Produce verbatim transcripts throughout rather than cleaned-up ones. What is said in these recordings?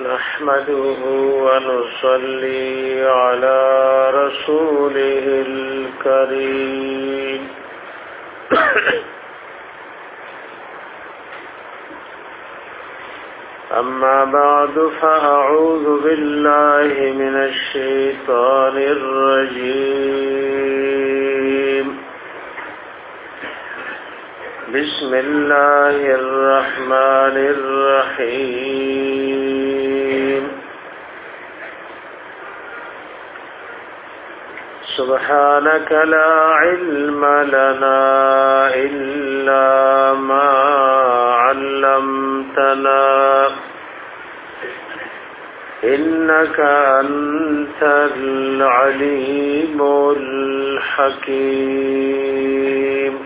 نحمده ونصلي على رسوله الكريم أما بعد فأعوذ بالله من الشيطان الرجيم بسم الله الرحمن الرحيم سبحانك لا علم لنا إلا ما علمتنا إنك أنت العليم الحكيم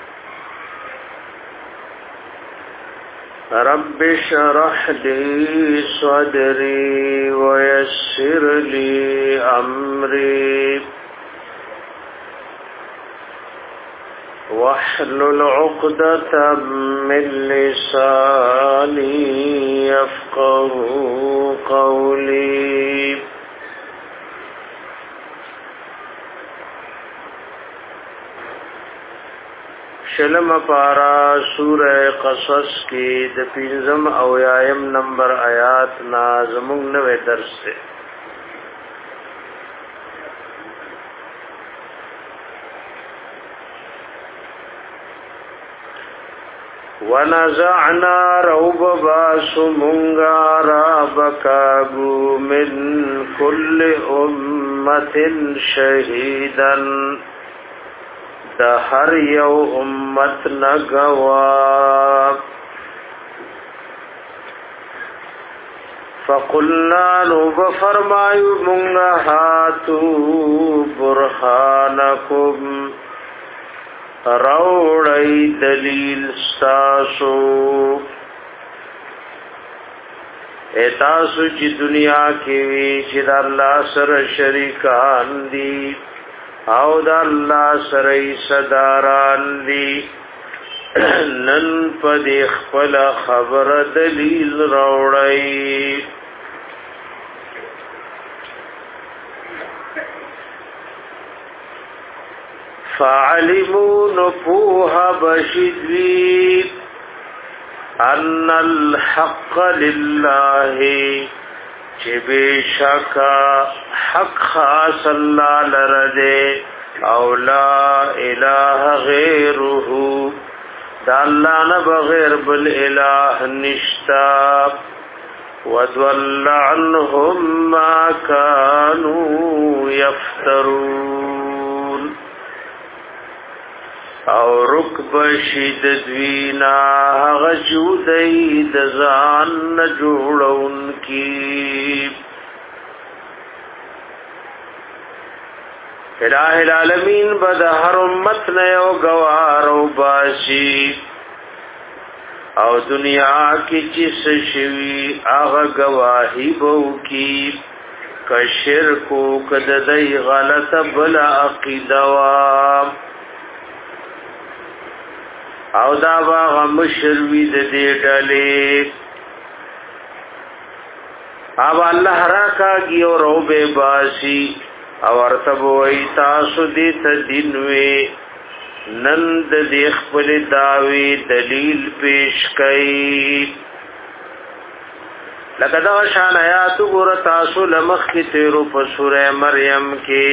رب اشرح لي صدري ويسر لي أمري واحلل عقدة من لساني يفقهوا قولي شلم پارا سورہ قصص کی د پنځم او یایم نمبر آیات نا زمونږ نوې درس ده. ونزعنا روب باسمونگا رابکاگو من كل امت شهیدا د هر یو امت نگوا فقلنا نوب فرمایو مونگا هاتو برهانکم روڑی دلیل ستاسو ایتاسو چی دنیا کی وی چی دا اللہ سر شریکان دی او دا اللہ سر صداران دی نن پا دی خپل خبر دلیل روڑی فعلموا نفوها بشدوی ان الحق لله چه بشکا حق خاص اللہ لرده او لا الہ غیره دا اللہ نبغیر بالالہ نشتا ودول عنهم ما كانوا يفترون او رکب شید دوینا غجودی دزان جوڑون کی الہ العالمین بد ہر امت نیو گوارو باشی او دنیا کی چس شوی آغ گواہی بو کی کشرکو کددی غلط بلا عقیدوام او دا باغ مشروی د دې ډلې او الله راکاږي او روبه باسي او ارتب وای تاسو دې تدینوي نند دې خپل داوی دلیل پیش کړي لکه دا شان آیات ګور تاسو لمخ کې تیرو په سورې مریم کې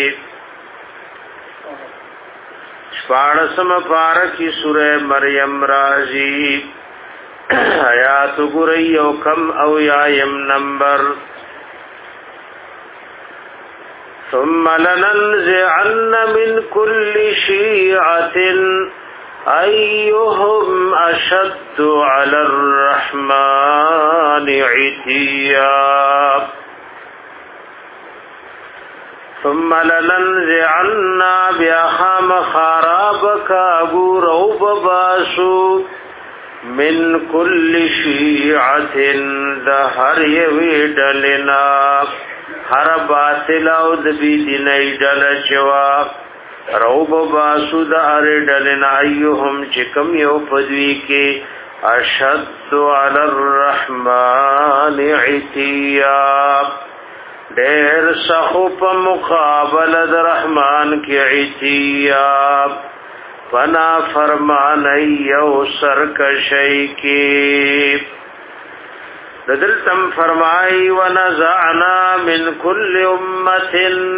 شپاڑسم پارکی سورہ مریم رازی آیات گرئی او کم او یایم نمبر ثم لننزعن من كل شیعة ایہم اشد علی الرحمن عتیا ثم لننزعن بیاخام خرابک ابو روب باسو من كل شیعت دا هر یوی ڈلنا هر باطل او دبی دینی ڈل چوا روب باسو دا هر ڈلنا ایوهم چکم یو پدوی کے اشد علی الرحمن عتیا دیر سخو پا مقابل در رحمان کی عتیا فنا فرمانی یو سرکشی کی دلتم فرمائی ونزعنا من کل امت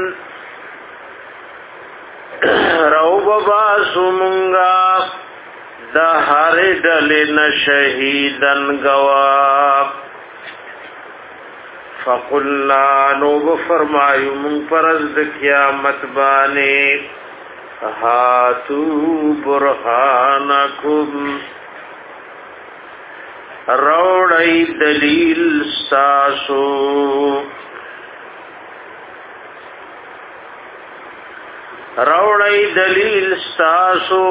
روب باسو منگا دا ہر ڈلن شہیدن گواب فقلنا نوب فرمایو من پرزد قیامت بانے ہاتو برحانکم روڑی دلیل ساسو روڑی دلیل ساسو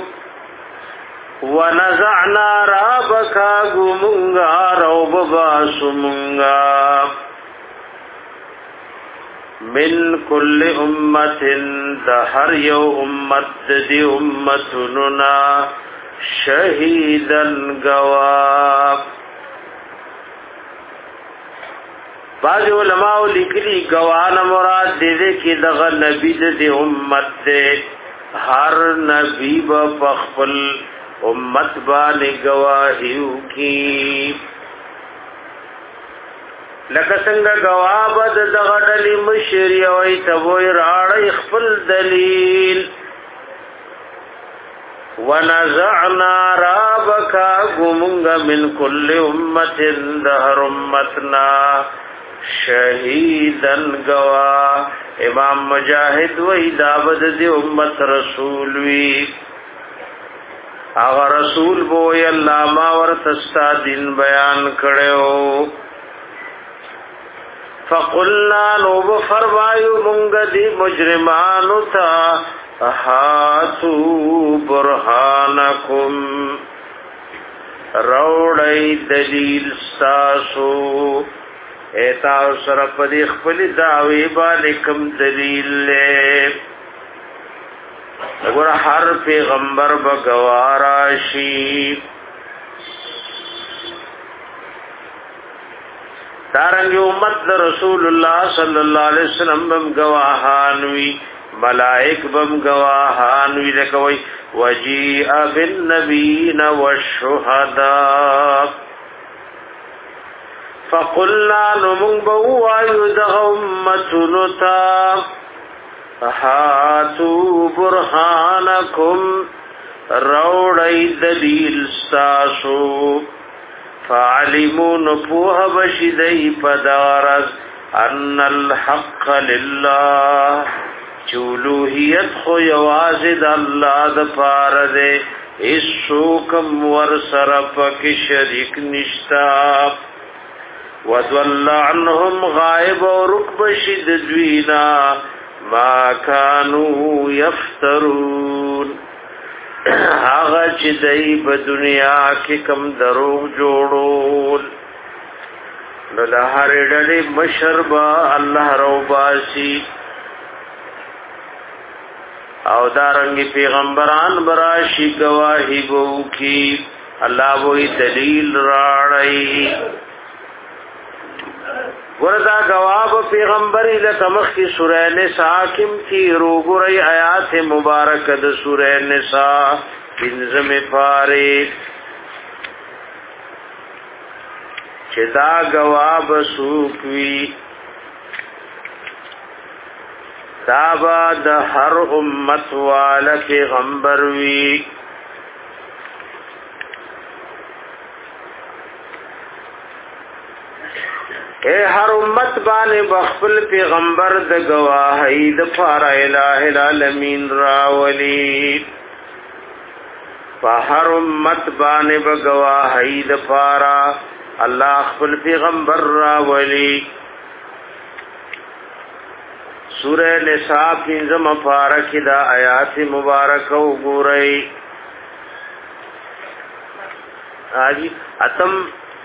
ونزعنا رابکا گمونگا روب باسو منگا من کل امت دہر یو امت دی امتننا شہیدن گواب بعض علماء لکلی گوان مراد دے دے کی دغا نبی دے امت دے ہر نبی با پخپل امت بانی گواہیو کی لکه څنګه گواه بد دغه ډلې مشري وي تبوي راړی خپل دلیل ونزعنا رابکا گمونگا من کل امت دهر امتنا شهیدن گواه امام مجاہد وی دابد دی امت رسول وی آغا رسول بوئی اللہ ما ورتستا دین بیان کڑیو فقلنا نوب فرمایو منگ دی مجرمانو تا ہاتو برحانکم روڑی دلیل ساسو ایتاو سرپ دی خپل دعوی بالکم دلیل لے اگر ہر پیغمبر بگواراشی دارنگی امت رسول اللہ صلی اللہ علیہ وسلم بم گواہانوی ملائک بم گواہانوی لکوی وجیع بالنبین والشہداء فقلنا نمون بوائیو دغ امتنتا ہاتو برحانکم روڑی دلیل ساسو فعلمون پوہ بشدئی پدارز ان الحق للہ چولوہیت خو یوازد اللہ دپارد اس شوکم ورسرپک شریک نشتا وضل عنہم غائب و رکب شد دوینا ما کانو یفترون آغا چی دئی بدنیا کی کم دروغ جوڑول لہر ڈلی مشربا اللہ رو باسی او دارنگی پیغمبران براشی گواہی بو کی اللہ وہی دلیل راڑی وردا گواب پیغمبری لکمخ کی سورہ نساء کم کی روگرئی آیات مبارکد سورہ نساء انزم پارے چدا گواب سوکوی تابا دا ہر امت والا پیغمبر وی اے ہر امت بانے بخبل پیغمبر دا گواہی دا پارا الہ العالمین راولی پا ہر امت بانے بگواہی دا پارا اللہ خبل پیغمبر راولی سورہ نساء پینزم پارا کی دا آیات مبارکہ گورئی آجی اتم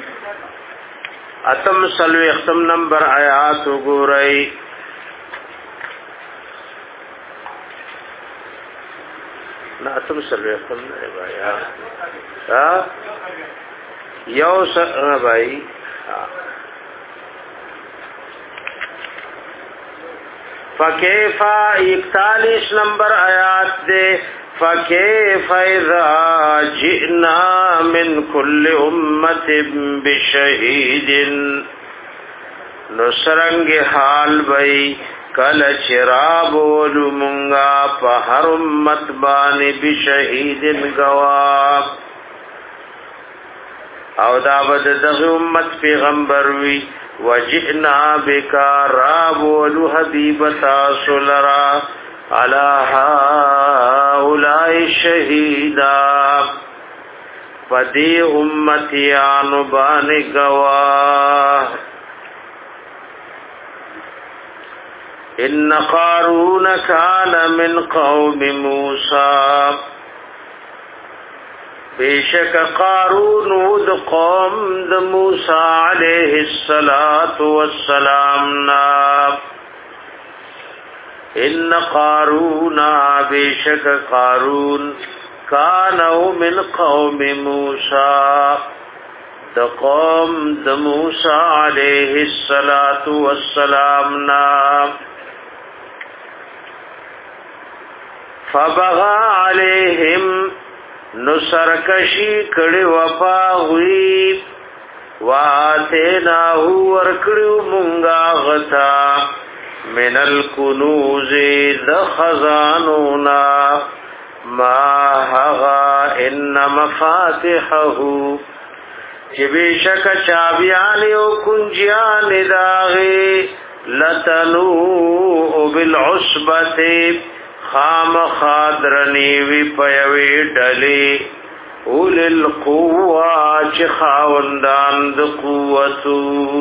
اتم سلوی اختم نمبر آیات گورئی نا تم سره خپل نه بھائی ها یو سره بھائی فکیفا اکتالیس نمبر آیات دے فکیف اذا جئنا من کل امت بشہید نسرنگ حال بئی کل چراب ولمنگا پہر امت بانی بشہید گواب او دابد دغ امت پیغمبر وی وجئنا بکا راب ولو حبیبتا سلرا علا هؤلاء شہیدا پدی امتیان بان گواہ ان قارون کان من قوم موسیٰ بیشک قارون د قوم د موسیٰ علیہ الصلاة والسلام نا ان قارون بیشک قارون کانو من قوم موسیٰ د قوم د موسیٰ علیہ الصلاة والسلام نا فبغى عليهم نسرکشی کڑی وفا ہوئی واتیناہو ورکڑیو منگا غتا من الکنوز دخزانونا ما حغا ان مفاتحہو چبیشک چابیانیو کنجیان داغی لتنوء بالعصبتی خام خادرنی وی پیوی ڈلی اول القوة چی خاوندان د قوتو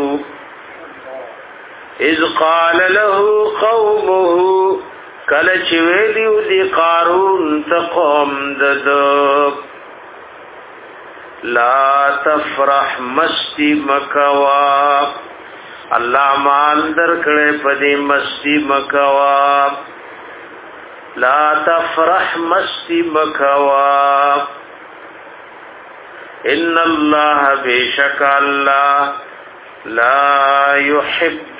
اذ قال له قومه کل چویلیو دی قارون تقوم دد لا تفرح مستی مکوا اللہ مان در کڑے پدی مستی مکوا لا تفرح مستی مکوا ان اللہ بیشک اللہ لا يحب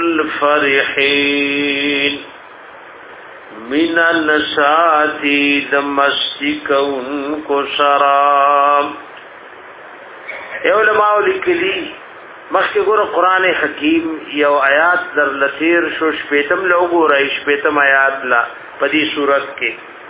الفرحین من النساتی دمستی کون کو سرام اے علماء لکلی مخی گور قرآن حکیم یو آیات در لطیر شو شپیتم لوگو رئی شپیتم آیات لا پدی صورت کے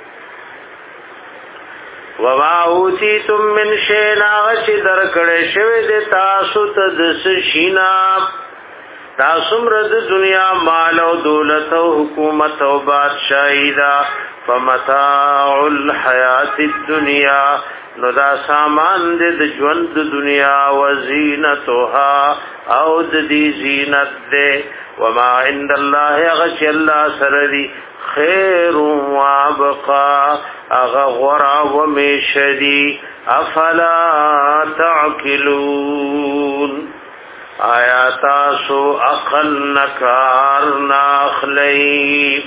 وما اوتیتم من شین آغچ درکڑے شوی دے تاسو تدس شینا تاسم رد دنیا مال و دولت و حکومت و بادشاہی دا فمتاع الحیات الدنیا نو دا سامان دے د ژوند دنیا و زینتها او د دی زینت دے وما عند الله غش الله سردی خیر و ابقا اغغرا و میشدی افلا تعقلون آیا تاسو عقل نکار ناخلی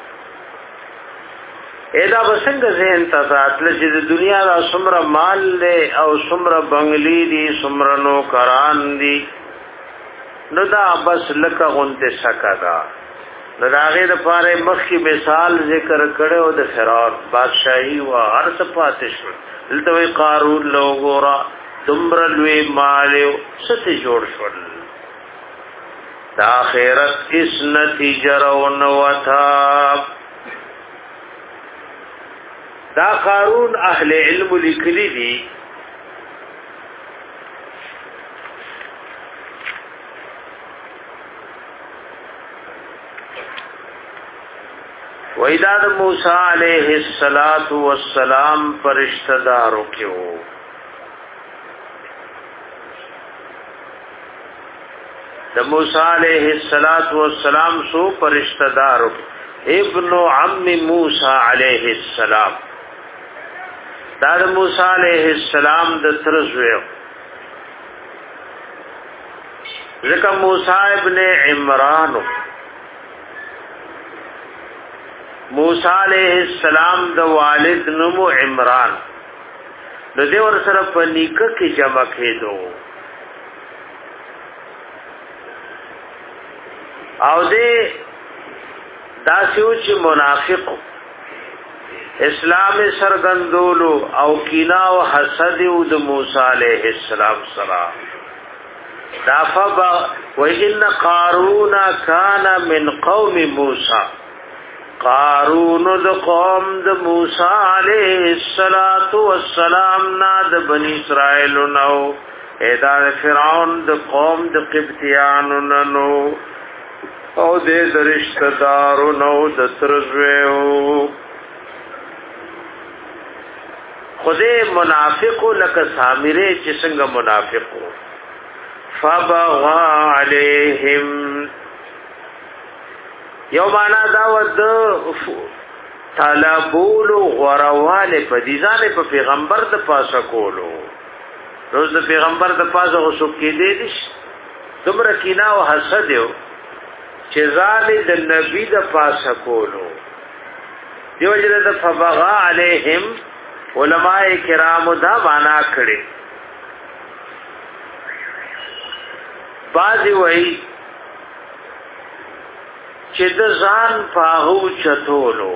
ایدا بسنگ ذہن تسات لچی دی دنیا دا سمر مال دے او سمر بنگلی دی سمر نوکران دی نو دا بس لکا غنت سکا دا نو دا غیر پارے مخی مثال ذکر کرے او دا فرار بادشاہی و عرص پاتش لتوی قارون لوگورا دمرلوی مالیو ستی جوڑ شول دا خیرت اس نتیجہ رون وطاب دا قارون اہل علم لکلی دی وَإِذَا موسیٰ علیہ الصلاة والسلام فرشتہ داروں کے ہو دا موسیٰ علیہ الصلاة والسلام سو فرشتہ داروں ابن عم موسیٰ علیہ السلام دا دا موسیٰ علیہ السلام دا ترزویو ذکر موسیٰ ابن عمرانو موسی علیہ السلام د والد نوم عمران، نو دې ور سره په نیکه کې جمع کېدو او دې داسیو چې منافق اسلام سرګندولو او کینا او حسد د موسی علیہ السلام سره دا فبا وَإِنَّ قَارُونَ كَانَ مِنْ قَوْمِ مُوسَى قارون د قوم د موسی علیہ الصلوۃ والسلام نا د بنی اسرائیل نو ادا فرعون د قوم د قبطیان نو او د رشتہ دارو نو د ترزویو خدای منافق لک سامره چې څنګه منافقو فبغى عليهم یو معنا دا ود طلبول غرواله په دي ځانه په پیغمبر د پاسه کولو روز د پیغمبر د پاسه غوښو کې دي دي تمره کینا او حسد یو چې ځانه د نبی د پاسه کولو دیو جره د فبغى عليهم علماء کرام دا معنا کړي بعضی وای چې د ځان پاغو چتولو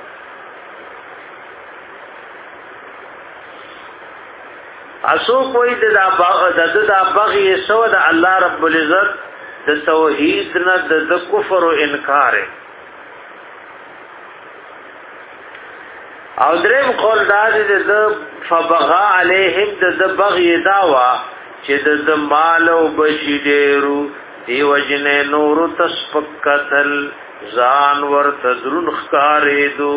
اسو کوئی د د د بغي سو د الله رب العزت د توحید نه د کفر او انکار او دریم قول دا د فبغى عليهم د بغي داوا چې د مال او بشی ډیرو دی وجنه نور تسپکتل ځان ورته درن خارې دو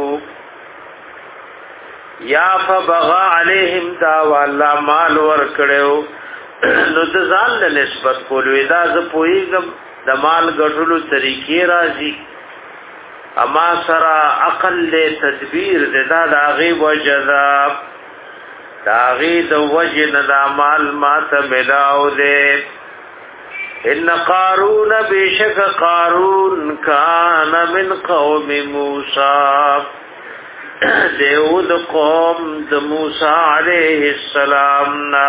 یا فبغى عليهم دا والله مال ور کړو نو د ځان له نسبت کولو دا ز پویګم د مال ګټلو طریقې راځي اما سرا عقل له تدبیر زدا د غیب وجذا دا غید وجن دا مال ما ته ملاو دے ان قارون بیشک قارون کان من قوم موسی دیود قوم د موسی علیہ السلام نا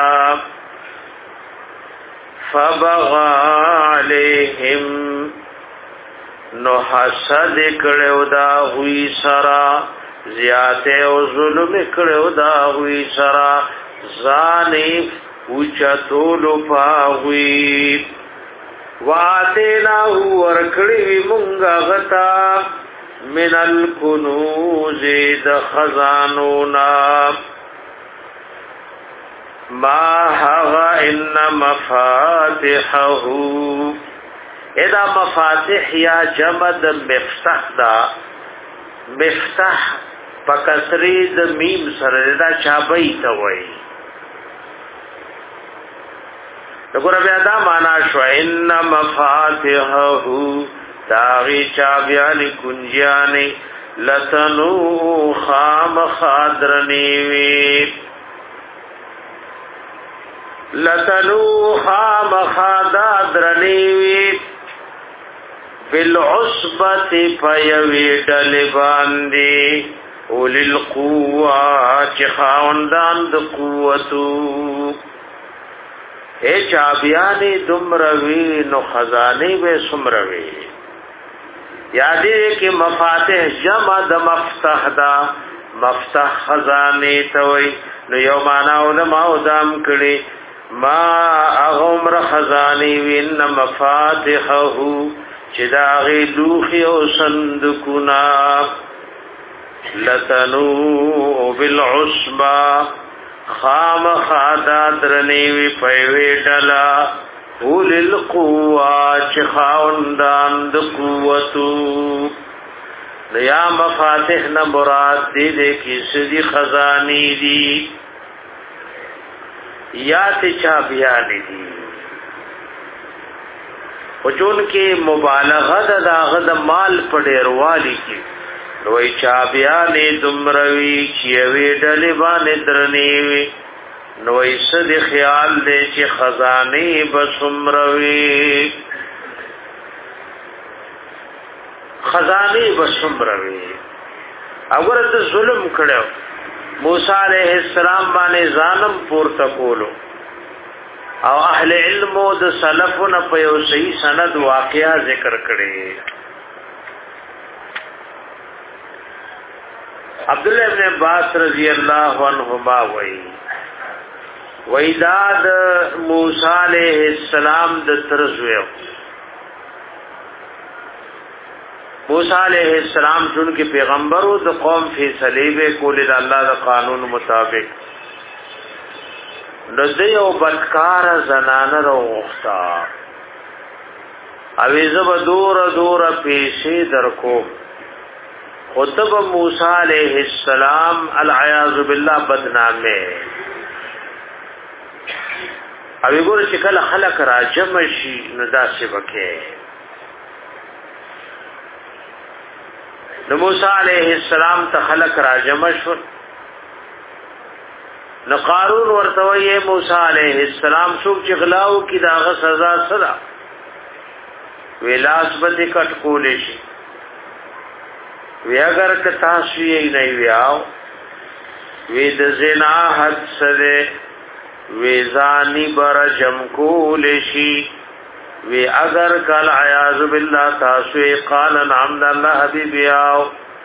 فبغى علیہم نو حسد کړو دا ہوئی سرا زیاته او ظلم کړو دا ہوئی سرا ځانې اوچتولو پاوی واتینا ورکړی مونږه غتا من الکنوز د خزانونا ما هغه ان مفاتحه اذا مفاتح یا جمع د مفتاح دا مفتاح پکسری د میم سره دا چابای ته وای وګوره بیا دا معنا شو ان مفاتحه داغی چابیانی کنجیانی لتنو خام خادرنیوی لتنو خام خادرنیوی بالعصبت پیوی ڈل باندی اولی القوة چی خاوندان د قوتو اے چابیانی دمروی نو خزانی بے سمروی یادی کہ مفاتح جمع د مفتح دا مفتح خزانی توی نو یو مانا علماء دام کړي ما اغمر خزانی وین مفاتحه چې دا غي لوخي او صندوقنا لتنو بالعصبه خام خادا درنیوی پیوی ڈلا اول القوة چه خاوندان د قوتو لیا مفاتح نمراد دی دے کسی دی خزانی دی یا تی چابیانی دی وچون کے مبالغت دا غد مال پڑیروالی کی وی چابیانی دمروی چیوی ڈلی بانی درنیوی نوی صد خیال دے چی خزانی بسمروی خزانه بسمروي اگر ته ظلم کړو موسی علیہ السلام باندې ظالم پورته کولو او اهل علم او د سلفونو په یو صحیح سند واقعا ذکر کړي. عبد الله ابن عباس رضی الله عنهما وایي ویداد موسی علیہ السلام د ترزویو موسی علیہ السلام چون کې پیغمبرو د قوم فیصله به کول د الله د قانون مطابق نو د یو بدکار زنانه روغتا اویزه به دور دور پیسې درکو خطب موسی علیہ السلام العیاذ بالله بدنامه اوی ګور چې کله خلق راجم شي نو داسې وکړي. نو موسی علیہ السلام ته خلق راجم شو نو قارون ورته وی موسی علیہ السلام څوک چې غلاو کی داغه سزا سره ویلاس باندې کټ کولې شي وی اگر که تاسو یې نه ویاو وی د زنا حد سره وی زانی بر جم کولې شي وی اگر کل عیاذ بالله تاسو قال نعم الله حبیبی او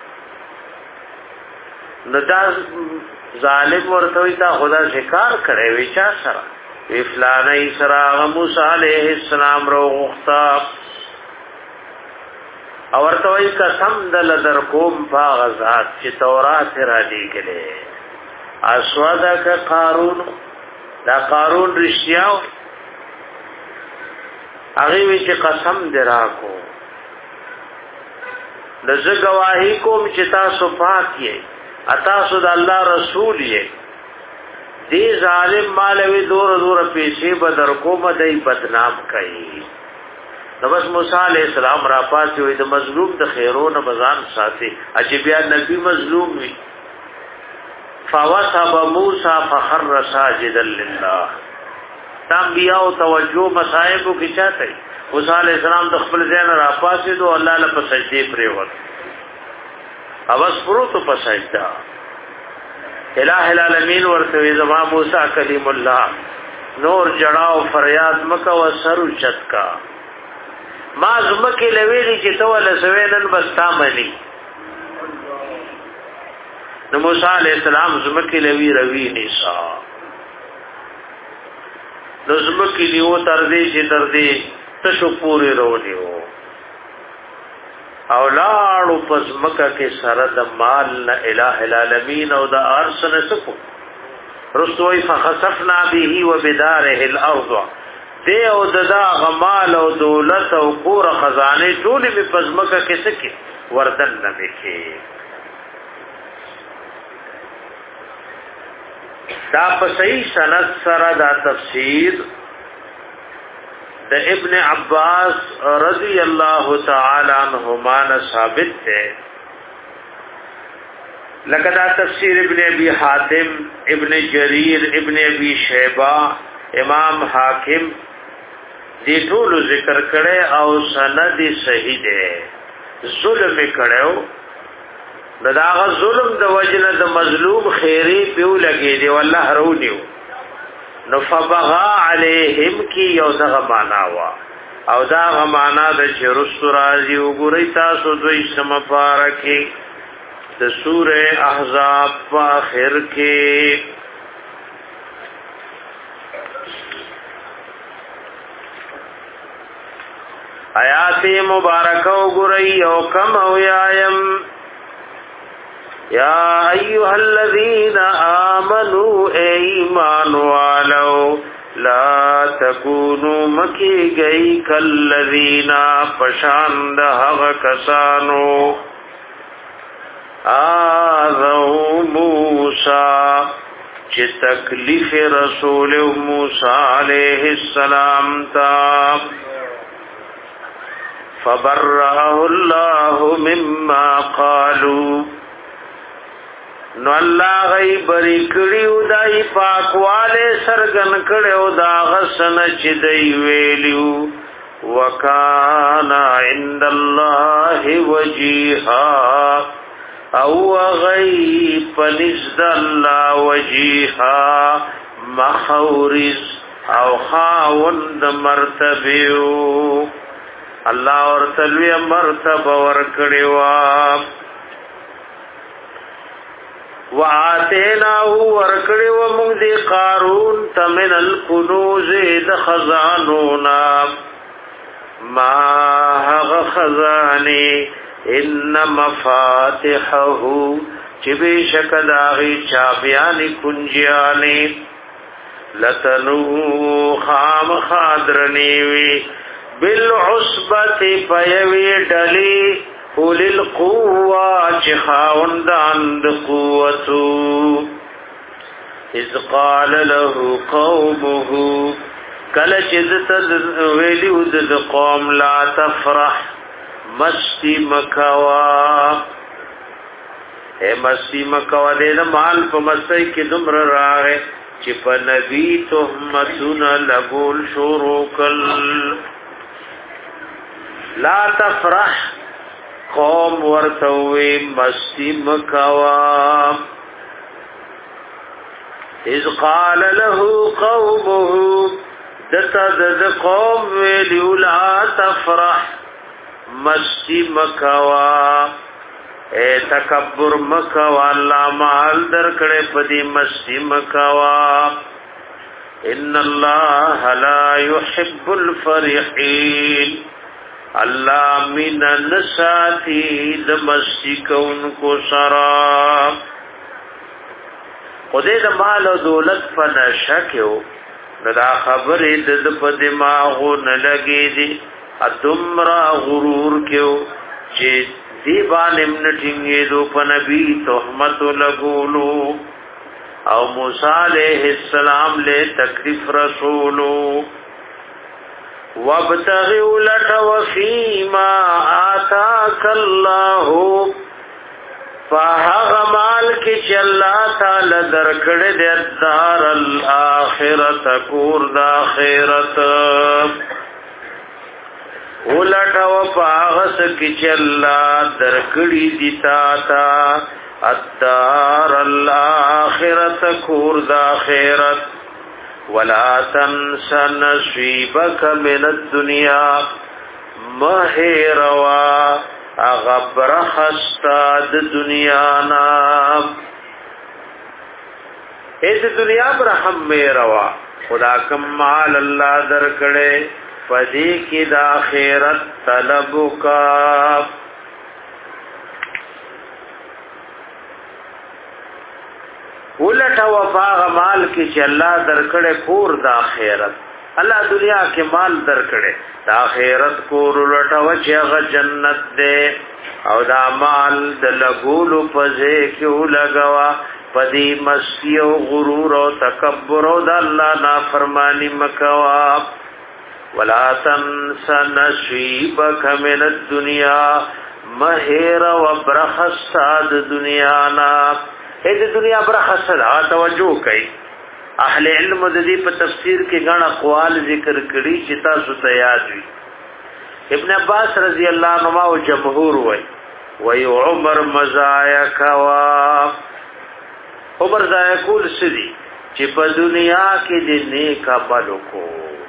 ندا ظالم ورته تا خدا شکار کړي وی چا سره وی فلانه سره موسی علیہ السلام روغتا او ورته وی قسم دل در کوم باغ ذات چې تورات را دی کړي اسوادک قارون دا قارون رښتیا هغه وی چې قسم دراکو دزه گواہی کوم چې تاسو پاک یې تاسو د الله رسول یې دې ظالم مالوي دور دور پیسې بدر کوم دای بدنام کړي. نو بس موسی علیہ السلام را پاتې وي د مظلوم د خیرونه بزان ساتي چې بیا نبی مظلوم وي فوثب موسی فخر ساجدا لله. انبیاء او توجه مصائب کی چاته موسی علیہ السلام د خپل ځان را پاسې دو الله له په سجدي پریوت اوس پروت په سجدا الہ العالمین ورته زما موسی کلیم الله نور جڑاو فریاد مکه و سر چت کا ما زمکه لویلی چې تو له سوینن بستا منی. نو موسی علیہ السلام زمکه لوی روی نسا نظمکی لیو تردی چی تردی تشو پوری رو لیو اولاړو پس مکه کې سره د مال نه الہ العالمین او د ارس نه سکو رسوی فخسفنا به وبداره الارض دی او د غمال او دولت او کور خزانه ټول په پس مکه کې سکی وردن نه وکي. دا په صحیح سند سره دا تفسیر د ابن عباس رضی الله تعالی عنہما نے ثابت ہے. لکه دا تفسیر ابن ابي حاتم ابن جریر ابن ابي شیبہ امام حاکم دې ټول ذکر کړي او سند صحیح ده. ظلم کړو داغه ظلم د وجنه د مظلوم خیری پیو لګی دی والله رونیو نو فبغا علیہم کی یو دغه معنا وا او دغه معنا د چرست راضی وګورئ تاسو دوی سم پارکی د سوره احزاب په اخر کې آیات مبارکه وګورئ او کم او یایم یا ایها الذین آمنوا ایمان والو لا تکونوا مکی گئی کالذین پشاند حق کسانو آذو موسیٰ چی تکلیف رسول موسیٰ علیہ السلام تا فبرأه اللہ مما قالوا نو الله غي بری کړیو دای پاکواله سرګن کړو دا غسن چې دی ویلیو وکانا عند الله وجیها او غی پنزد اللہ وجیها مخورز او خاوند مرتبیو اللہ اور تلوی مرتب ورکڑیوا وآتیناہو ورکڑیوا من دی قارون تمن الکنوز د خزانونا ما هغ خزانی ان مفاتحه چبی شکداغی چابیانی کنجیانی لتنو خام خادرنیوی بالعصبت پیوی ڈلی اولی القوة چخاوندان د قوتو اذ قال له قومه کل چدت ویلیو د قوم لا تفرح مستی مکوا اے مستی مکوا دینا مال پا مستی کی دمر راغے چی پا نبی تحمتون لگول شروع کل لا تفرح قوم ورتوی مستی مکوا اذ قال له قومه دتا دد قوم ویلیو لا تفرح مستی مکوا اے تکبر مکوا اللہ مال در کڑے پدی مستی مکوا ان اللہ لا يحب الفرحین اللہ من نساتی د مستی کون کو سرا خودے د مال و دولت پا نشکیو ندا خبری د په دماغو نلگی دی ادمرا غرور کیو چې دی باندې منټینګې دو په نبی تهمت لګولو او موسی علیہ السلام له تکلیف رسولو وابتغوا لټو فيما آتاك الله فهغه مال کې چې الله تعالی درکړې د دار الاخرت کور د اخرت ولټو پاغس کی چلا درکړی دی تا تا الدار الاخرت کور د اخرت ولا تنس نصیبک من الدنيا مهروا اغبر خستا د دنیا نا اې د دنیا پر هم مهروا خدا کمال الله درکړي فدی کی دا خیرت طلب کا ولټا وفاغ مال کی چې الله درکړې پور دا خیرت الله دنیا کې مال درکړې دا خیرت کور ولټا و چې هغه جنت دې او دا مال د لګولو پځې کې لګوا پدی مستی او غرور او تکبر او د الله نافرمانی مکوا ولا تنس نصیبک من الدنيا مهر وبرخصاد دنیا نا اې د دنیا برخصاد توجه کوي اهل علم د دې په تفسیر کې غن اقوال ذکر کړي چې تاسو ته یاد وي ابن عباس رضی الله عنهما او جمهور وای وای عمر مزایا کوا عمر زایا کول سدي چې په دنیا کې د نیک عمل کو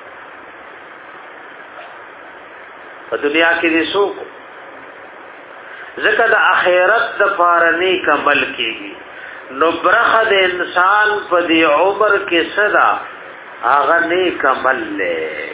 په دنیا کې دې څوک ځکه د آخرت د پاره نیک عمل کېږي نو برخه د انسان په دې عمر کې صدا هغه نیک عمل له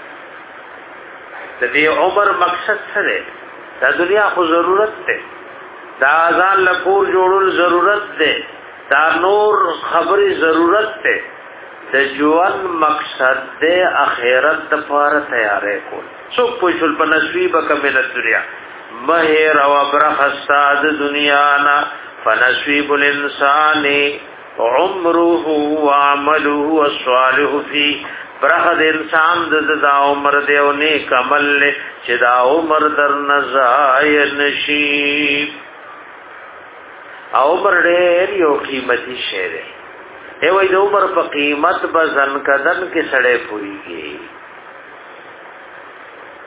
د دې عمر مقصد څه دی د دنیا خو ضرورت ده دا ځان لپور جوړول ضرورت ده دا نور خبري ضرورت ده د ژوند مقصد د اخرت د پاره تیارې کول سو پوښل په نصیب کمل دنیا مهر او برخ استاد دنیا نا فنصیب الانسان عمره وعمله الصالح فی برخ د انسان د عمر دی او نیک عمل چې دا عمر در نزای نشي او عمر ډېر یو قیمتي شی دی ای وای د عمر په قیمت بزن کدن کې سړې پوریږي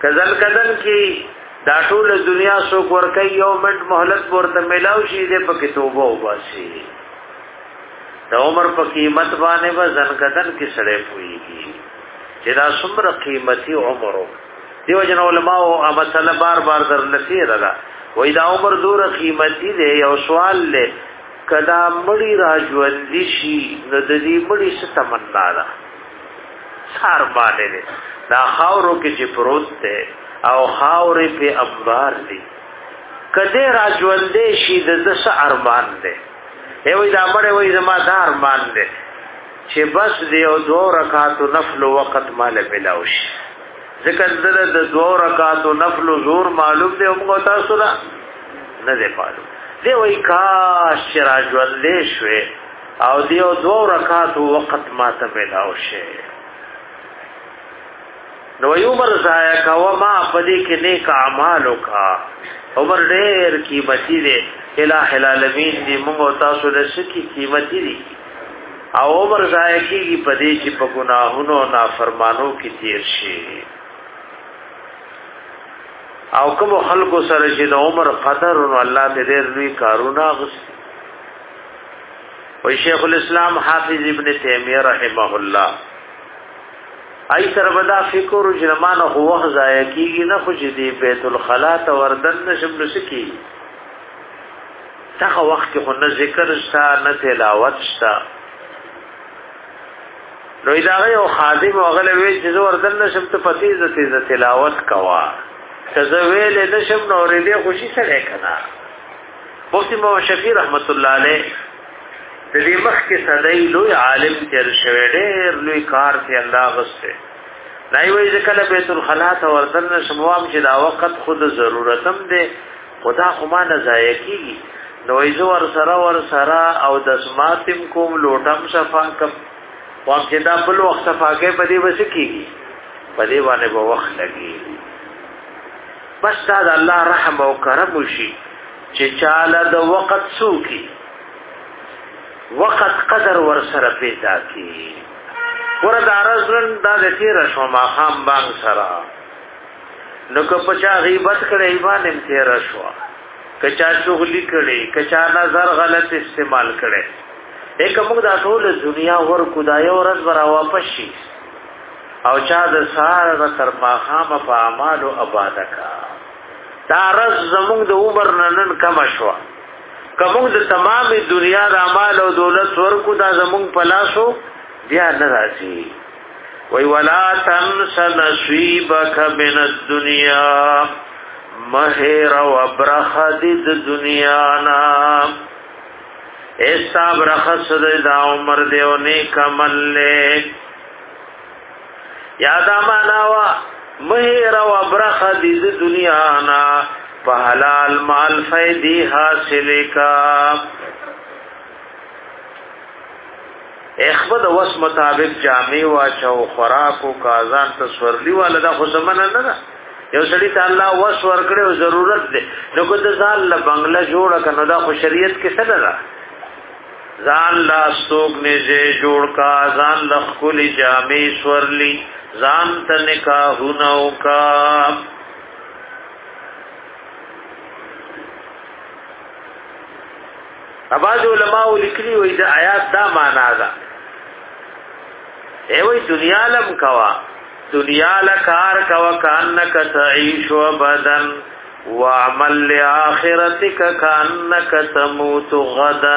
کزل کدن کی دا ټول دنیا سو ورکی یو منټ مهلت ورته ملاو شي دې پکې توبه وباسي د عمر په قیمت باندې به ځن کدن کې سړې پويږي چې دا څومره قیمتي عمر دیو جن علماء او مسله بار بار در نصیحت را وای دا عمر دور قیمتي دی یو سوال له کدا مړی راجوندي شي نو د دې مړی څه تمنا ده سار باندې دا خاورو کې چې پروت دی او خاورې په انبار دی کده راجوندي شي د دس ارمان دی ای وای دا مړی وای زما دا ارمان دی چې بس دی او دو رکعات نفل وقت مال بلاوش ذکر د دو رکعات نفل زور معلوم دی موږ تاسو را نه دی معلوم دی وای کاش راجوندي شوي او دی او دو رکعات وقت ما ته بلاوشه نو عمر ضایع کوا ما پدې کې نیک اعمال وکا عمر ډېر قیمتي دی الٰه العالمین دې موږ تاسو له سکی قیمتي دي او عمر ضایع کیږي پدې چې په ګناهونو نافرمانو کې تیر شي او کوم خلکو سره چې د عمر قدر او الله دې ډېر لوی کارونه غوښتي وای شیخ الاسلام حافظ ابن تیمیه رحمه الله ای سره بدا فکر جرمانه هو وخت ضایع کیږي نه خو چې دی بیت الخلا ته وردن نشم نسکی تاخه وخت کې خو نه ذکر شتا نه تلاوت شتا نو دا یو خادم وغله وی چې وردن نشم ته پتی ز تلاوت کوا تزویل نشم نو ورې خوشي سره کنا مفتی مو شفیع رحمت الله علیه د دې مخ کې صدای لوی عالم تیر شوی ډېر لوی کار ته الله غسته نای وای ځکه بیت الخلا ته وردن شموام چې دا وخت خود ضرورتم دی خدا خو ما نه ضایع کیږي نو ایزو ور سره ور سره او د سماتم کوم لوټم صفا کم وام چې دا بل وخت صفا کې پدې وس کیږي پدې باندې به وخت لګي بس دا الله رحم او کرم وشي چې چاله د وخت سوکي وقت قدر ور سره پیدا کی وردا رزن دا د تیر شو ما خام بانگ سرا نو که پچا غیبت کړي ایمان هم تیر شو کچا شغلی کړي کچا نظر غلط استعمال کړي یک موږ د ټول دنیا ور خدای ورځ ورا واپس شي او چا د سار تر ما خام په اعمال او عبادت دا رز زموږ د عمر نن کم شو کوم د تمام دنیا د اعمال او دولت ورکو دا زمون پلاسو بیا نه راځي وی ولا تنس نصیبک من الدنيا مهر و برخد د دنیا نا ایسا برخص د عمر دیو نیک عمل له یاد ماناوا مهر و برخد د دنیا نا په حلال مال فائدې حاصل کا اخبد وس مطابق جامع واچو خوراک او کازان تصورلی ولدا خو زمانه نه ده یو سړی ته الله وس ورکړو ضرورت ده نو کو د ځان له بنگله جوړ کنه دا خو شریعت کې څه ده ځان لا سوق نه جوړ کا ځان له خولي جامع سورلی ځان ته نکاحونه کا اباظ علماء لیکلي وي د آیات دا معنا ده ای وای دنیا لم کوا دنیا لکار کوا کانک تعيش وبدن وعمل لاخرتک کانک تموت غدا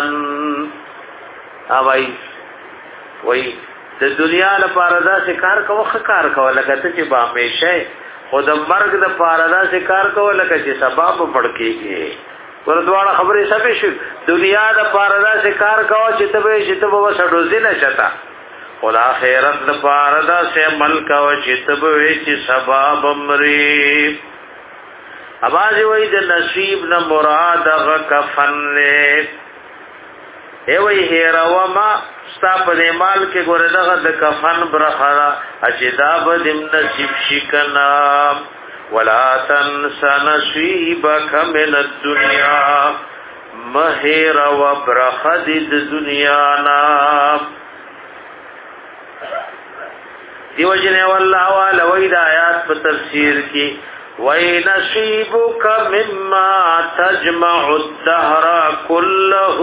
اوای وای د دنیا لپاره دا کار کوا کار کوا لکه ته چې با همیشه خود مرګ د پاره دا کار کوا لکه چې سبب پړکیږي ورځوانه خبرې سمې شو دنیا د پاردا سے کار کاو چې ته به چې ته به وسړو نه چتا خدا خیرت د پاردا سے عمل کاو چې ته به چې سبب امري اواز وای د نصیب نه مراد غ کفن له ای وای هیر و ما ستا په مال کې ګوره دغه د کفن برخه اجدا به د نصیب شکنا ولا تنس نصیبک من الدنيا مهر و برخد الدنيا نا دیو جن والله والا وید آیات په تفسیر کې وای نصیبک مما تجمع الدهر كله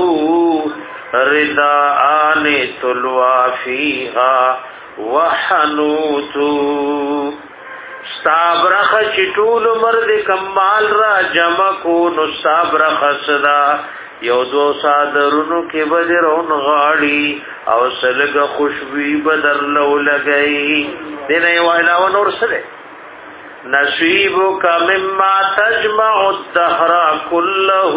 رداءان تلوا فيها وحنوت صابرخ چټول مرد کمال را جمع کو نو صابرخ صدا یو دو صادرونو کې بدرون غاړي او سلګ خوشبوئی بدر لو لګئی دنه وایلا و نور سره نصیبک مما تجمع الدهر كله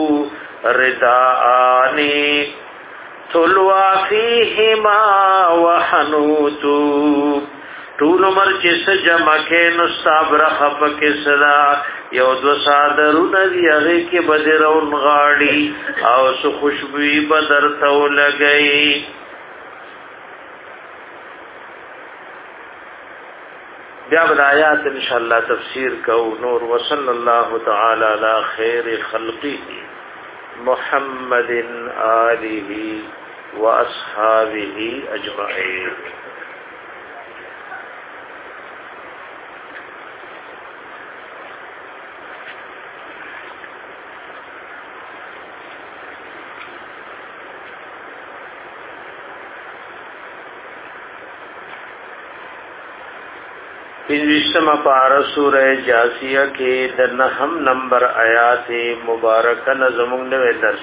رداءانی تلوا فیهما وحنوت طول عمر چې سجما کې نو صبر خف کې صدا یو دو صادرون دی هغه کې بدرون غاړي او سو خوشبوئی بدر تو لګئی بیا بدایات ان شاء الله تفسیر کو نور وصلی الله تعالی علی خیر خلقه محمد آله واصحابه اجمعین پنځم پارا سورہ جاسیہ کې د نهم نمبر آیات مبارکه نظمون نو درس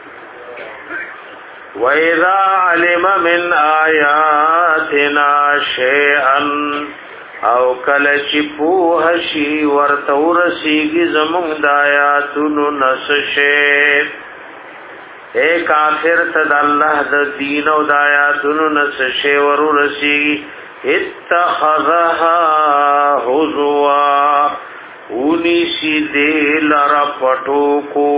وَإِذَا عَلِمَ مِنْ آيَاتِنَا شَيْئًا او کله چې پوه شي ورته ورسیږي زمونږ د آیاتونو نسشه اے کافر ته د الله د دین او د آیاتونو نسشه ورورسیږي اتخذها هزوا اونیسی دی لرا پټو کو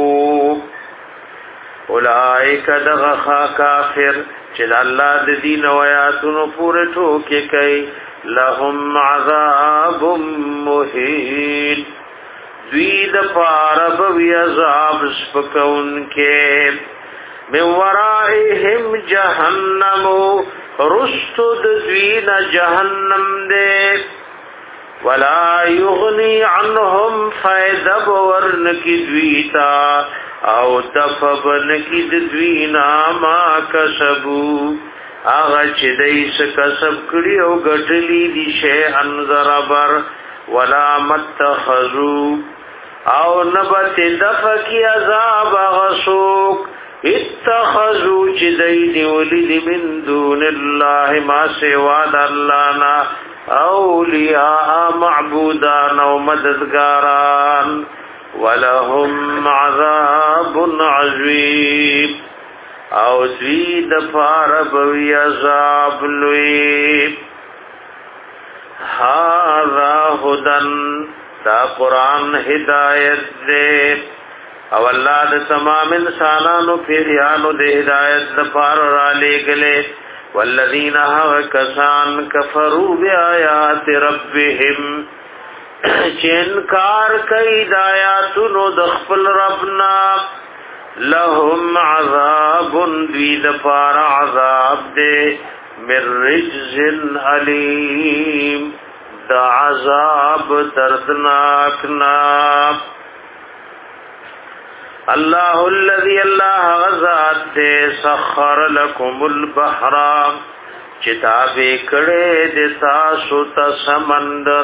اولائک دغخا کافر چل اللہ د دین و آیاتونو پورے ٹھوکے کئی لهم عذاب مہین دوید پارب وی عذاب سپکون کے من ورائهم جہنمو رستد دوین جہنم دے ولا یغنی عنهم فیدب ورن کی دویتا او دفبن کی دوینا ما کسبو آغا چی دیس کسب کری او گٹلی دی شیئن ضربر ولا متخذو او نبت دفکی عذاب غسوک اتخذو چی دیدی ولید من دون اللہ ما سواد اللہنا اولیاء معبودان و مددگاران ولهم عذاب عظیم او دوید فاربوی عذاب لوی هذا هدن دا قرآن ہدایت دے او اللہ دا تمام انسانانو پیریانو دے ہدایت دا پار را لے گلے والذین هو کسان کفروا بآیات ربهم چنکار کئی دایاتونو دخپل ربنا لهم عذاب دوید پار عذاب دے من رجز علیم دا عذاب دردناکنا اللہ الذی اللہ غزات دے سخر لکم البحر چتاب کڑے دیتا سوتا سمندر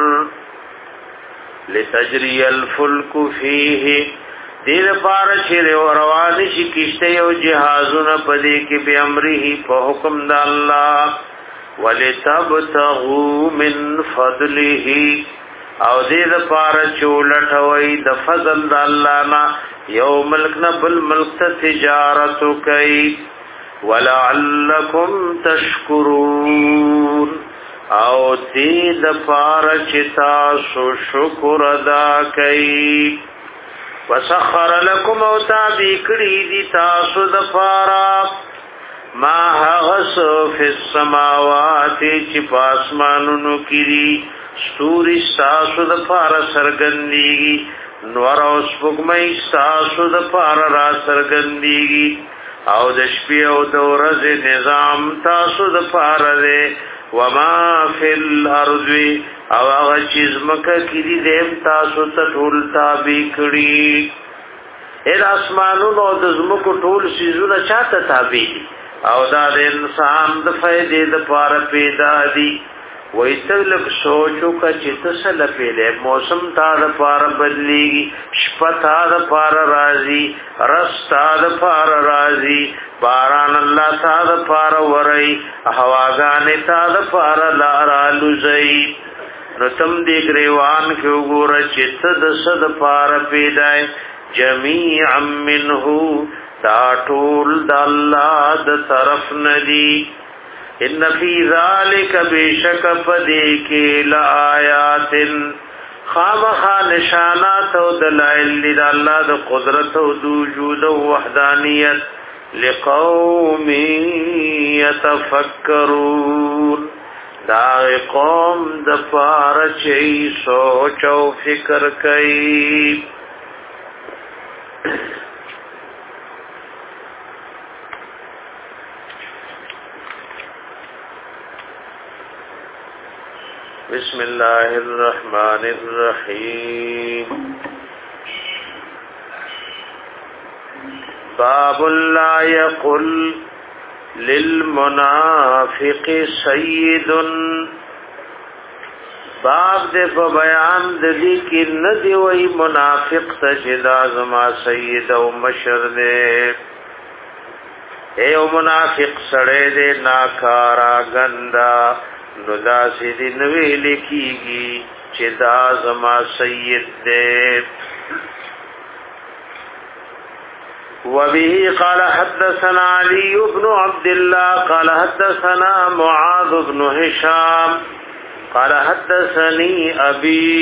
لتجری الفلک فیه دیر پار چیر و روانی شی کشتے و جہازون پدی کی بی امری پا حکم دا اللہ وَلِتَبْتَغُوا مِنْ فَضْلِهِ او دید پار چولٹ ہوئی دا فضل دا اللہ نا یو ملک نبل ملک تا تجارتو کئی وَلَعَلَّكُمْ تَشْكُرُونَ او دید پار چتا سو شکر ادا کئی وَسَخَّرَ لَكُمْ او تابی کری دی تاسو دفارا ما حغس فی السماوات چی پاسمانونو کری ستوری ستاسو دفارا سرگندیگی نور او سپگمئی ستاسو دفارا را سرگندیگی او دشپی او دورز نظام تاسو دفارا دے وما فی الارض او هغه چیز مکه کې دي دیم تاسو ته ټول تابع کړی اې اسمانونو د زمکو ټول سيزونه چاته تابع دي او دا د انسان د فائدې د پاره پیدا دي وای ته لک سوچو کا چې تسل پیله موسم تا د پاره بدليږي شپه تا د پاره راځي رستا د پاره راځي باران الله تا د پاره وري هواګانې تا د پاره لارالو زئی نو تم دې ګریوان کې وګوره چې ته د صد پاره پیدای جميعا منه دا ټول د الله د طرف ندي ان فی ذلک بشک پدې کې لآیات خامخا نشانات او دلائل د الله د قدرت او د وجود او وحدانیت لقوم یتفکرون دا قوم د پاره چې سوچ او فکر کوي بسم الله الرحمن الرحيم باب لا يقل للمنافق سيد باب دې په بیان د دې کې نه دی وای منافق ته چې دا زما سید او مشر دې اے او منافق سړی دې ناکارا غندا نو دا سیدی نوی لکیگی چه دا زما سید دے وبه قال حدثنا علی بن عبد الله قال حدثنا معاذ بن هشام قال حدثني ابي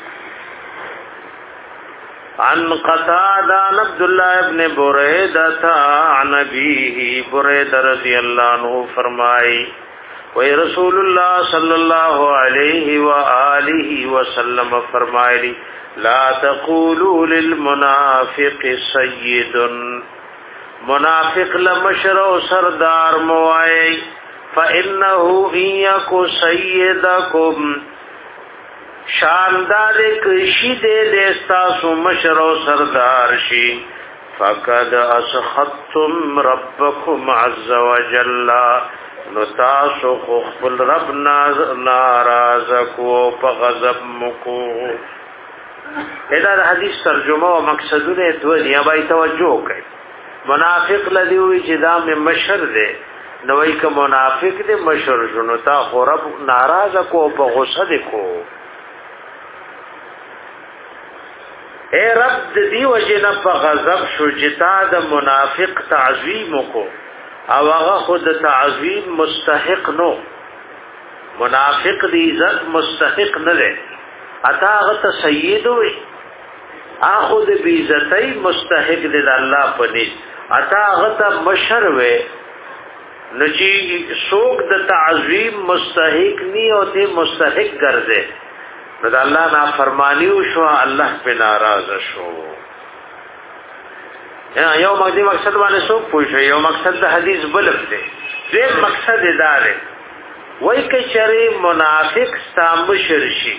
عن قتادة عن عبد الله بن بريدة عن ابيه بريدة رضي الله عنه فرمائے وی رسول اللہ صلی اللہ علیہ وآلہ وسلم فرمائے لا تقولوا للمنافق سید منافق لمشر و سردار موائے فإنه إِيَّكُ سَيِّدَكُمْ شاندار کشی دے دیستاسو مشر و سردار شی فقد اسخطتم ربكم عز وجل نتاسو خپل رب ناراض کو په غضب مکو دا حدیث ترجمه او مقصدونه دوه دی بای توجه کوي منافق لدی وی چې دا مې مشر دی نو وی که منافق دی مشر شنو تا خو رب ناراض کو په غصه دی کو اے رب دی وجنه په غضب شو چې تا د منافق تعظیم کو او هغه خود تعظیم مستحق نو منافق دی عزت مستحق نه ده اتا هغه سید وي اخو د بی عزتای مستحق دی د الله پني اتا هغه مشر وي نچی شوق د تعظیم مستحق نی او ته مستحق ګرځي نو د الله نافرمانی شو الله په ناراض شو یو مقصد مقصد باندې څوک پوښي یو مقصد د حدیث بلب دی دې مقصد دار وای کې شری منافق ستام شرشي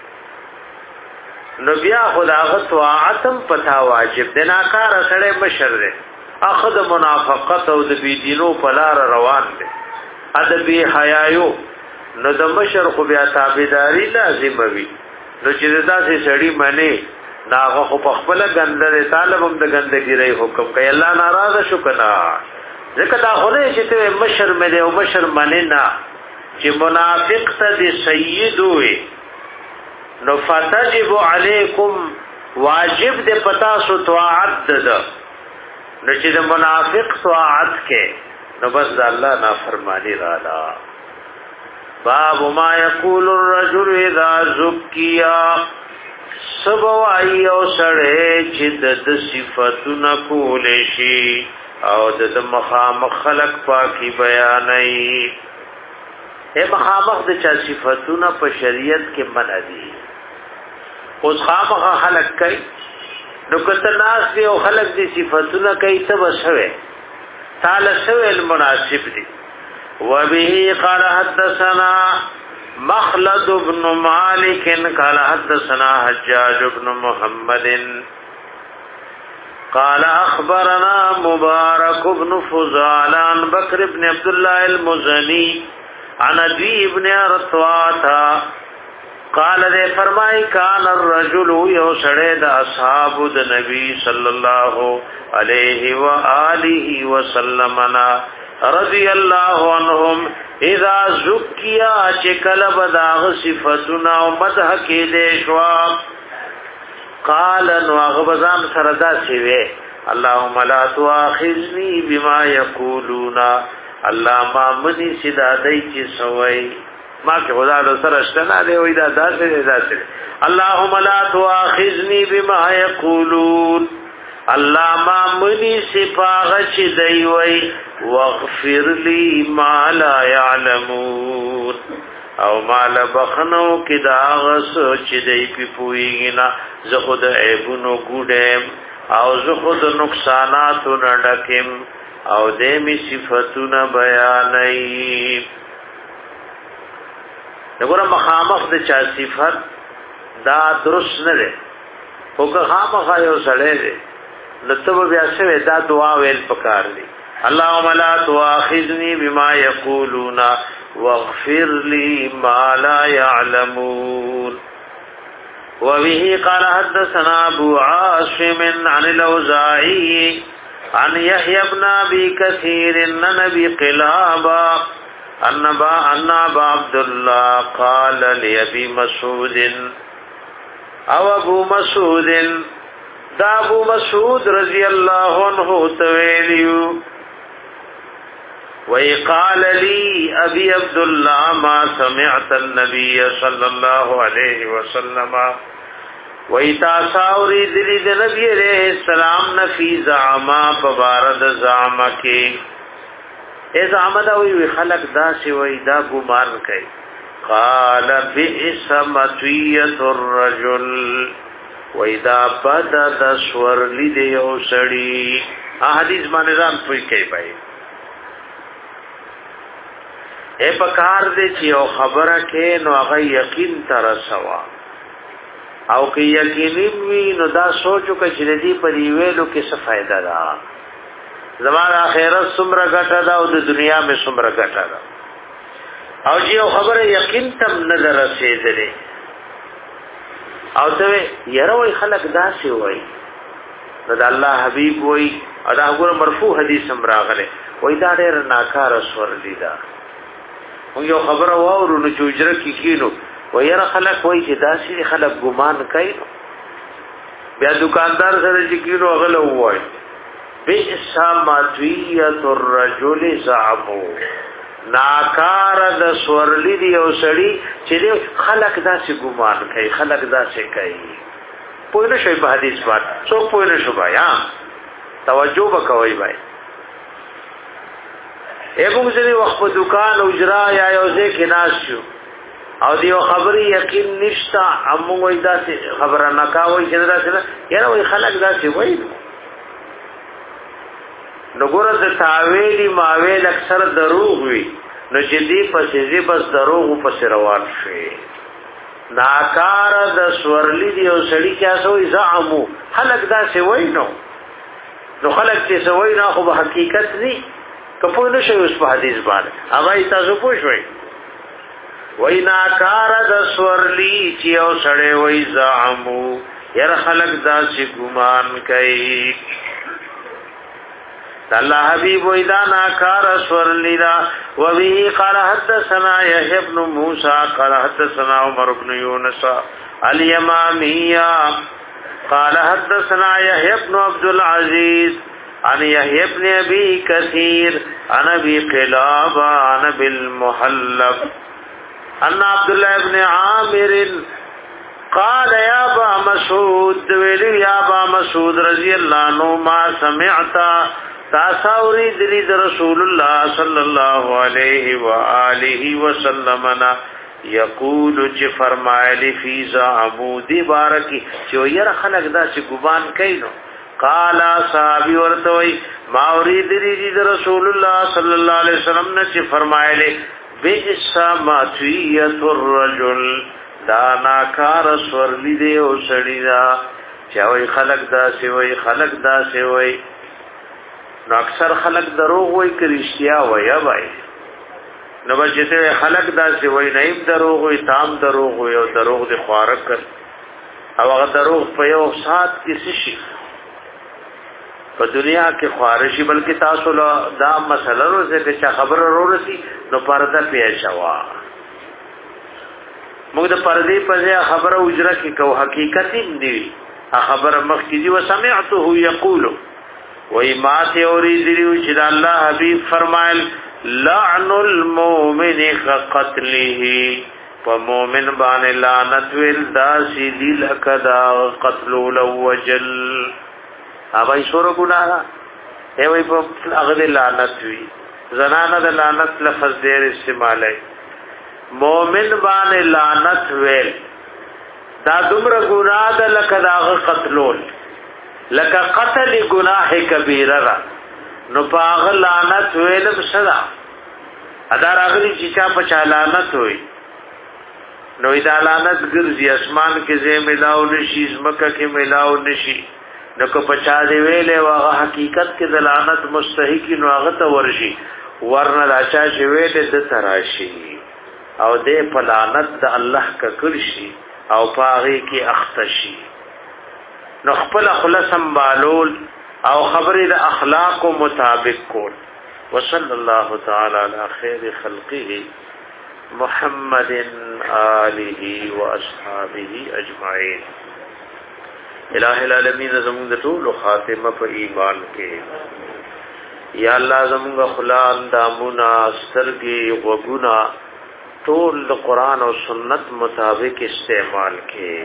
نو بیا خداغه طاعتم پتا واجب دی ناکار سره بشر دی اخذ منافقت او د بی دینو پلار روان دی ادبی حیايو نو د مشر خو بیا تابعداري لازم وي نو چې داسې سړی باندې ناغه خو په خپل ګندره طالب هم د ګندګيري حکم کوي الله ناراضه شو کنه ځکه دا خو نه چې ته مشر مې له مشر باندې نه چې منافق ته دی سید وي نو فتجب علیکم واجب دې پتا سو طاعت ده نو چې د منافق طاعت کې نو بس د الله نافرمانی رااله باب ما یقول الرجل اذا زکیا سبوای او سړی چې د صفاتونه کول شي او د مخامخ خلق پاکي بیانای اے مخامخ د چا صفاتونه په شریعت کې منع دي اوس خامخ خلق کوي نو کته ناس دی او خلق دي صفاتونه کوي ته وسوي تعالی سوې المناسب دي وبه قال حدثنا مخلد بن مالك قال حدثنا حجاج بن محمد قال اخبرنا مبارك بن فضال عن بكر بن عبد الله المزني عن ابي ابن رطوات قال دے فرمائی کان الرجل یوسڑے دا اصحاب د نبی صلی اللہ علیہ وآلہ وسلمنا رضی اللہ عنہم اذا زکیا چکل بداغ صفتنا و مدح کی دیشوا قال نو اغبزان سردا سوے اللہم لا تواخذنی بما یقولون اللہ ما منی سدا دی چی سوئی ما کې خدا د سره اشتنا دی وې دا داسې داسې اللهم لا تواخذني بما يقولون الله ما مني صفاغ چې دی وې واغفر لي ما لا يعلمون او مال بخنو کې دا غس چې دی په پويګنا زه خود عيبونو ګډم او زه خود نقصاناتو نډکم او دې می صفاتونه بیانای دغه مخامخ د چا صفات دا درست نه ده او که خامخ یو سړی دی نو بیا څه دا دعا ویل پکار دی اللهم لا تواخذني بما يقولون واغفر لي ما لا يعلمون وبه قال حدثنا ابو عاصم عن الاوزاعي عن يحيى بن ابي كثير عن ابي قلابه انبا انبا عبد الله قال لابي مسعود او ابو مسعود دا ابو مسعود رضی الله عنه تویلیو وی قال لي ابي عبد الله ما سمعت النبي صلى الله عليه وسلم وی تاساوری دلی د نبی علیہ السلام نفی زعما ببارد زعما کی اذا عمد وی خلق دا سی وی دا گمان کئی قال بئس مطویت الرجل وی دا بد دا سورلی دیو سڑی حدیث مانزان پوئی کئی بھائی اے پکار دے چی او خبره کې نو هغه یقین تر سوا او که یقینی وی نو دا سوچو که چې دې په دی ویلو کې څه فائدہ ده زمانہ آخرت سمره ګټه ده او د دنیا میں سمره ګټه ده او چې او خبره یقین تم نظر رسیدلې او ته یره وای خلق داسې وای د الله حبیب وای ادا وګوره مرفوع حدیث هم راغله وای دا ډېر ناکاره سور لیدا موږ یو خبره واورو نو چوجره کې کینو وای یره خلق وای چې داسې خلق ګمان کوي بیا دکاندار سره چې کینو غل وای بئس مطویت الرجل زعمو ناکار د سورلی دی او سړی چې خلق داسې ګمان کوي خلق داسې کوي پوه نه شي په حدیث باندې څوک پوه نه شو بیا توجه وکوي بھائی ایبو ځنی وخت په دکان او اجرا یا یو ځای کې ناس شو او دیو خبري یقین نشتا امو وای داسې خبره نه کاوي چې داسې یاره وای خلق داسې وای نو ګوره د تاویلی ماویل اکثر دروغ وي نو چې دی پسې دی بس دروغ پسې روان شي ناکار د سورلی دی او سړی کیا سوې زعمو خلق دا سی وای نو نو خلق چې سوې نه خو به حقیقت ني کپو نه شي اوس په حدیث باندې اوبای تاسو پوښوي وای ناکار د سورلی چې او سړی وای زعمو ير خلق دا سی ګمان کوي الله حبيب وإذا ناكار سورلنا وبه قال حدثنا يحيى بن موسى قال حدثنا عمر بن يونس اليمامية قال حدثنا يحيى بن عبد العزيز عن يحيى بن أبي كثير عن أبي قلابة عن أبي المحلب أن عبد الله بن عامر قال يا أبا مسعود ويلي يا أبا مسعود رضي الله عنه ما سمعت تاساوری دلی در رسول الله صلی الله علیه و آله وسلم یقول چې فرمایلی فی زعمود بارکی چې یره خلق دا چې ګمان کینو قال صحابي ورتوي ما اريد دي رسول الله صلی الله علیه وسلم نے چې فرمایله بئس ما تیت الرجل دا ناکار سورلی دی او سړی دا چاوي خلق دا سی وای خلق دا سی وای نو اکثر خلق دروغ وای کرشتیا وای وای نو بچته خلق دا سی وای نیم دروغ وای تام دروغ وای او دروغ دی خوارک او هغه دروغ په یو سات کې شي په دنیا کې خوارشي بلکې تاسو له دا مسله روزه چې خبر ورورسي نو پرده پیښوا موږ د پردې په ځای خبره اجره کې کو حقیقت دی خبر مخ کې دی وسمعته یقول وای ما ته اوریدلی چې الله حبیب فرمایل لعن المؤمن قتله فمؤمن باندې لعنت ول داسې دی لکه دا قتل لوجل اوبای شور ګناه ای وای په هغه لعنت وی زنانه د لعنت لفظ ډیر استعمالای مؤمن باندې لعنت ویل دا دومره ګناه ده لکه دا قتلول لکه قتل گناه کبیره را نو پاغ لعنت ویل بسدا ادا راغلی چې چا په چا لعنت وي نو دا لعنت ګرځي اسمان کې زې ملاو نشي زمکه کې ملاو نشي نو کو پچا دی ویلې واغه حقیقت کې د لعنت مستحق نو هغه ته ورشي ورنه راچا چې ویلې د تراشي او دې په لعنت د الله کا کرشي او پاغي کې اختشي نو خپل خلاص سنبالول او خبرې د اخلاق مطابق کول وصلی الله تعالی علی خیر خلقه محمد آله و اصحابه اجمعین الہ العالمین زمون د ټول خاتمه په ایمان کې یا الله زمون خلان دامونا سترګي وګونا ټول د قران او سنت مطابق استعمال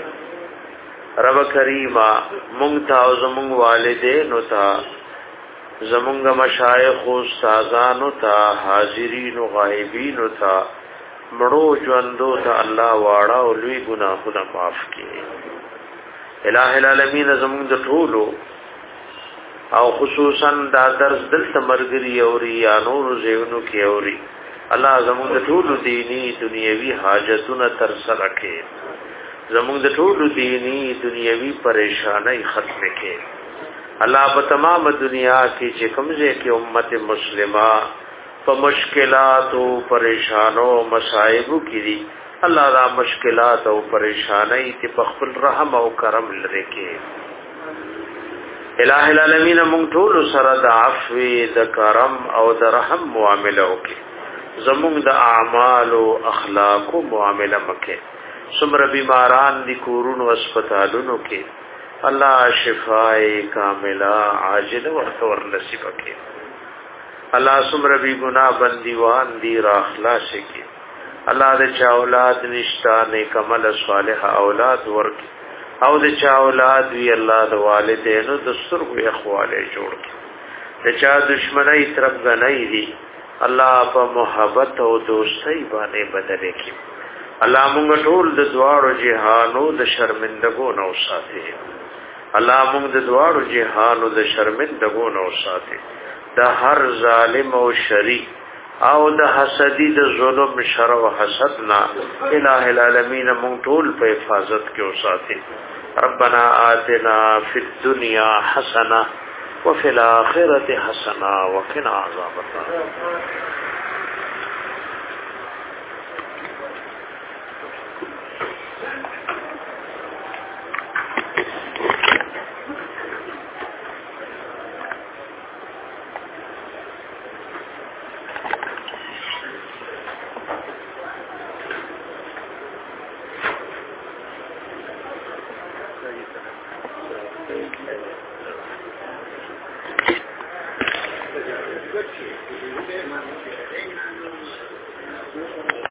کې رب کریما مونږ ته او زمون والدین او تا زمونږ مشایخ او استادانو ته حاضرین او غایبین او تا مړو ژوندو ته الله واړه او لوی ګناهونه معاف کړي الہ العالمین زمون د ټولو او خصوصا دا درس دلته مرګري اوري یا نور زیونو کې اوري الله زمون د ټولو دینی دنیوي حاجتونه تر سره کړي زمون د ټولو دینی دنیوي پریشانای ختم کړي الله په تمام دنیا کې چې کومځه کې امت مسلمه په مشکلات او پریشانو مصائب کې الله را مشکلات او پریشانای ته په خپل رحم او کرم لري کې الہ العالمین مونږ ټول سره د عفو د کرم او د رحم معاملې وکړي زمونږ د اعمال او اخلاق او معاملې مکه څومره بیماران دي کورونو هسپتالونو کې الله شفای کامله عاجله ورته ور نصیب کړي الله څومره بی ګناه بنديوان دي را اخلاص کړي الله د چا اولاد نشتا نیک عمل صالح اولاد ورک او د چا اولاد وی الله د والدینو د سترګو اخواله جوړ کړي د چا دشمنی طرف غنۍ دي الله په محبت او دوستۍ باندې بدل کړي الله موږ ټول د دواړو جهانو د شرمندګو نو ساتي الله موږ د دواړو جهانو د شرمندګو نو ساتي د هر ظالم او شری او د حسدی د ظلم شر او حسدنا الہ العالمین مون ټول په حفاظت کې اوساتي ربنا آتنا فی الدنیا حسنه وفي الاخره حسنه وقنا عذاب النار